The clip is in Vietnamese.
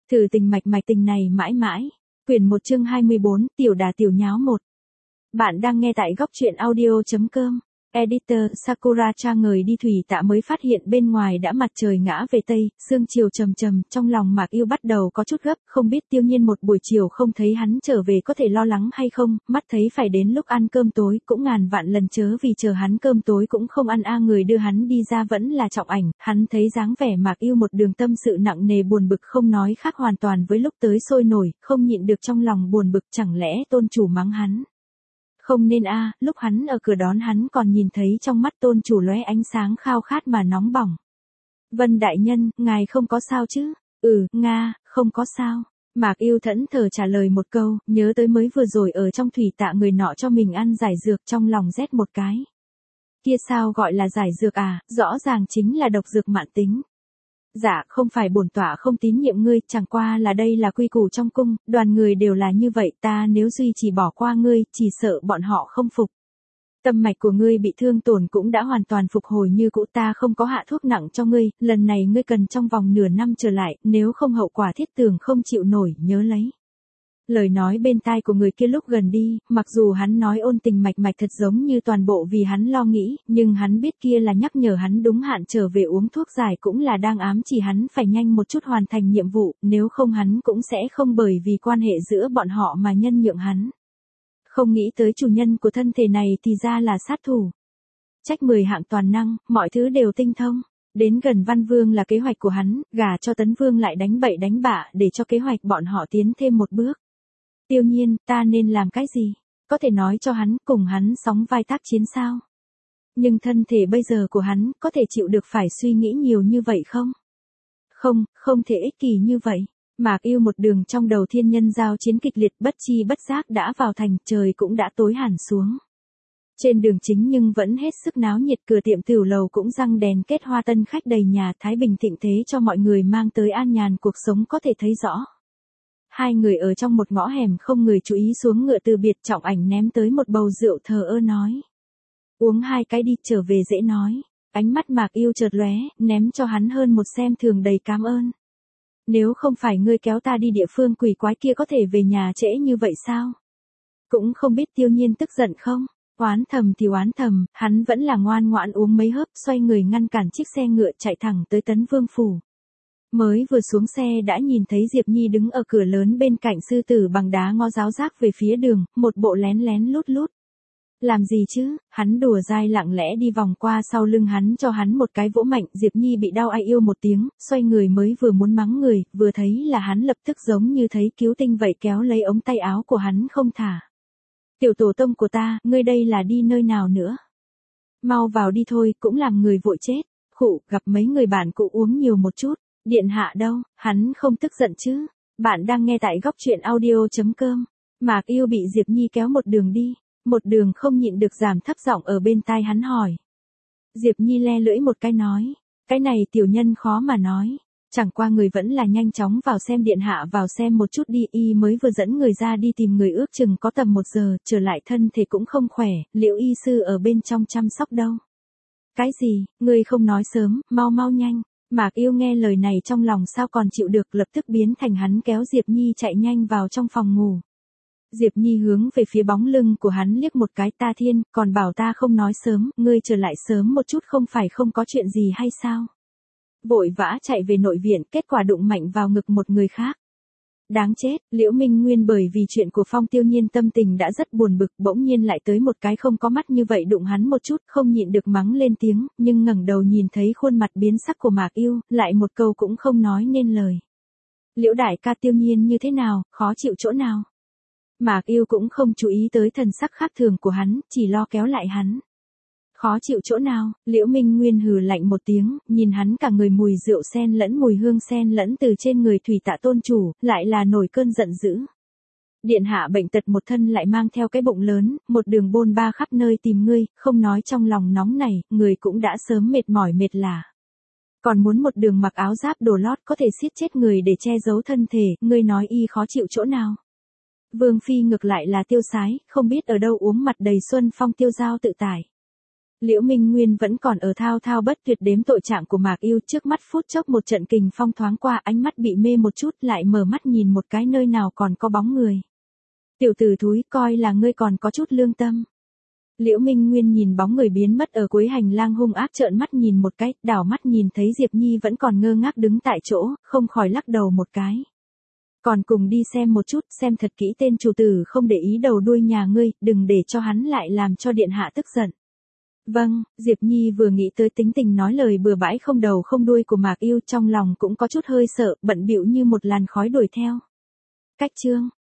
Thử tình mạch mạch tình này mãi mãi. Quyển 1 chương 24, tiểu đà tiểu nháo 1. Bạn đang nghe tại góc truyện audio.com. Editor Sakura Cha người đi thủy tạ mới phát hiện bên ngoài đã mặt trời ngã về tây, sương chiều trầm trầm, trong lòng Mạc Yêu bắt đầu có chút gấp, không biết Tiêu Nhiên một buổi chiều không thấy hắn trở về có thể lo lắng hay không, mắt thấy phải đến lúc ăn cơm tối, cũng ngàn vạn lần chớ vì chờ hắn cơm tối cũng không ăn người đưa hắn đi ra vẫn là Trọng Ảnh, hắn thấy dáng vẻ Mạc Yêu một đường tâm sự nặng nề buồn bực không nói khác hoàn toàn với lúc tới sôi nổi, không nhịn được trong lòng buồn bực chẳng lẽ tôn chủ mắng hắn. Không nên lúc hắn ở cửa đón hắn còn nhìn thấy trong mắt tôn chủ lóe ánh sáng khao khát mà nóng bỏng. Vân đại nhân, ngài không có sao chứ? Nga, không có sao. Mạc Yêu thẫn thờ trả lời một câu, nhớ tới mới vừa rồi ở trong thủy tạ người nọ cho mình ăn giải dược trong lòng rét một cái. Kia sao gọi là giải dược rõ ràng chính là độc dược mãn tính. Dạ, không phải bổn tọa không tín nhiệm ngươi, chẳng qua là đây là quy củ trong cung, đoàn người đều là như vậy, ta nếu duy chỉ bỏ qua ngươi, chỉ sợ bọn họ không phục. Tâm mạch của ngươi bị thương tổn cũng đã hoàn toàn phục hồi như cũ, ta không có hạ thuốc nặng cho ngươi, lần này ngươi cần trong vòng nửa năm trở lại, nếu không hậu quả thiết tường không chịu nổi, nhớ lấy. Lời nói bên tai của người kia lúc gần đi, mặc dù hắn nói ôn tình mạch mạch thật giống như toàn bộ vì hắn lo nghĩ, nhưng hắn biết kia là nhắc nhở hắn đúng hạn trở về uống thuốc giải cũng là đang ám chỉ hắn phải nhanh một chút hoàn thành nhiệm vụ, nếu không hắn cũng sẽ không bởi vì quan hệ giữa bọn họ mà nhân nhượng hắn. Không nghĩ tới chủ nhân của thân thể này thì ra là sát thủ. Trách 10 hạng toàn năng, mọi thứ đều tinh thông. Đến gần Văn Vương là kế hoạch của hắn, gả cho Tấn Vương lại đánh bậy đánh bạ để cho kế hoạch bọn họ tiến thêm một bước. Tiêu Nhiên, ta nên làm cái gì? Có thể nói cho hắn, cùng hắn sóng vai tác chiến sao? Nhưng thân thể bây giờ của hắn, có thể chịu được phải suy nghĩ nhiều như vậy không? Không thể ích kỷ như vậy. Mạc Yêu một đường trong đầu thiên nhân giao chiến kịch liệt bất chi bất giác đã vào thành, trời cũng đã tối hẳn xuống. Trên đường chính nhưng vẫn hết sức náo nhiệt, cửa tiệm tửu lầu cũng răng đèn kết hoa, tân khách đầy nhà, thái bình thịnh thế cho mọi người mang tới an nhàn cuộc sống có thể thấy rõ. Hai người ở trong một ngõ hẻm không người chú ý xuống ngựa từ biệt, Trọng Ảnh ném tới một bầu rượu thờ ơ nói. Uống 2 cái đi, trở về dễ nói. Ánh mắt Mạc Yêu chợt lóe, ném cho hắn hơn một xem thường đầy cám ơn. Nếu không phải ngươi kéo ta đi địa phương quỷ quái kia có thể về nhà trễ như vậy sao? Cũng không biết Tiêu Nhiên tức giận không? Oán thầm thì oán thầm, hắn vẫn là ngoan ngoãn uống mấy hớp, xoay người ngăn cản chiếc xe ngựa chạy thẳng tới Tấn Vương phủ. Mới vừa xuống xe đã nhìn thấy Diệp Nhi đứng ở cửa lớn bên cạnh sư tử bằng đá ngó giáo giác về phía đường, một bộ lén lén lút lút. Làm gì chứ, hắn đùa dai lặng lẽ đi vòng qua sau lưng hắn cho hắn một cái vỗ mạnh, Diệp Nhi bị đau ai yêu một tiếng, xoay người mới vừa muốn mắng người, vừa thấy là hắn lập tức giống như thấy cứu tinh vậy kéo lấy ống tay áo của hắn không thả. Tiểu tổ tông của ta, ngươi đây là đi nơi nào nữa? Mau vào đi thôi, cũng làm người vội chết. Khụ, gặp mấy người bạn cũ uống nhiều một chút. Điện hạ đâu, hắn không tức giận chứ? Bạn đang nghe tại góc truyện audio.com. Mạc Yêu bị Diệp Nhi kéo một đường đi, một đường không nhịn được giảm thấp giọng ở bên tai hắn hỏi. Diệp Nhi le lưỡi một cái nói, cái này tiểu nhân khó mà nói, chẳng qua người vẫn là nhanh chóng vào xem, điện hạ vào xem một chút đi, y mới vừa dẫn người ra đi tìm người ước chừng có tầm 1 giờ, trở lại thân thể cũng không khỏe, liệu y sư ở bên trong chăm sóc đâu? Cái gì, người không nói sớm, mau nhanh. Mạc Yêu nghe lời này trong lòng sao còn chịu được, lập tức biến thành hắn kéo Diệp Nhi chạy nhanh vào trong phòng ngủ. Diệp Nhi hướng về phía bóng lưng của hắn liếc một cái, ta thiên, còn bảo ta không nói sớm, ngươi trở lại sớm một chút không phải không có chuyện gì hay sao? Vội vã chạy về nội viện, kết quả đụng mạnh vào ngực một người khác. Đáng chết, Liễu Minh Nguyên bởi vì chuyện của Phong Tiêu Nhiên tâm tình đã rất buồn bực, bỗng nhiên lại tới một cái không có mắt như vậy đụng hắn một chút, không nhịn được mắng lên tiếng, nhưng ngẩng đầu nhìn thấy khuôn mặt biến sắc của Mạc Yêu, lại một câu cũng không nói nên lời. Liễu đại ca, Tiêu Nhiên như thế nào, khó chịu chỗ nào? Mạc Yêu cũng không chú ý tới thần sắc khác thường của hắn, chỉ lo kéo lại hắn. Khó chịu chỗ nào? Liễu Minh Nguyên hừ lạnh một tiếng, nhìn hắn cả người mùi rượu sen lẫn mùi hương sen lẫn từ trên người thủy tạ tôn chủ, lại là nổi cơn giận dữ. Điện hạ bệnh tật một thân lại mang theo cái bụng lớn, một đường bôn ba khắp nơi tìm ngươi, không nói trong lòng nóng này, người cũng đã sớm mệt mỏi mệt lả. Còn muốn một đường mặc áo giáp đồ lót có thể siết chết người để che giấu thân thể, ngươi nói y khó chịu chỗ nào? Vương Phi ngược lại là tiêu sái, không biết ở đâu uống mặt đầy xuân phong tiêu dao tự tại. Liễu Minh Nguyên vẫn còn ở thao thao bất tuyệt đếm tội trạng của Mạc Yêu, trước mắt phút chốc một trận kình phong thoáng qua, ánh mắt bị mê một chút, lại mở mắt nhìn một cái nơi nào còn có bóng người. Tiểu tử thúi, coi là ngươi còn có chút lương tâm. Liễu Minh Nguyên nhìn bóng người biến mất ở cuối hành lang, hung ác trợn mắt nhìn một cái, đảo mắt nhìn thấy Diệp Nhi vẫn còn ngơ ngác đứng tại chỗ, không khỏi lắc đầu một cái. Còn cùng đi xem một chút, xem thật kỹ tên chủ tử không để ý đầu đuôi nhà ngươi, đừng để cho hắn lại làm cho điện hạ tức giận. Vâng, Diệp Nhi vừa nghĩ tới tính tình nói lời bừa bãi không đầu không đuôi của Mạc Yêu, trong lòng cũng có chút hơi sợ, bận bịu như một làn khói đuổi theo. Cách chương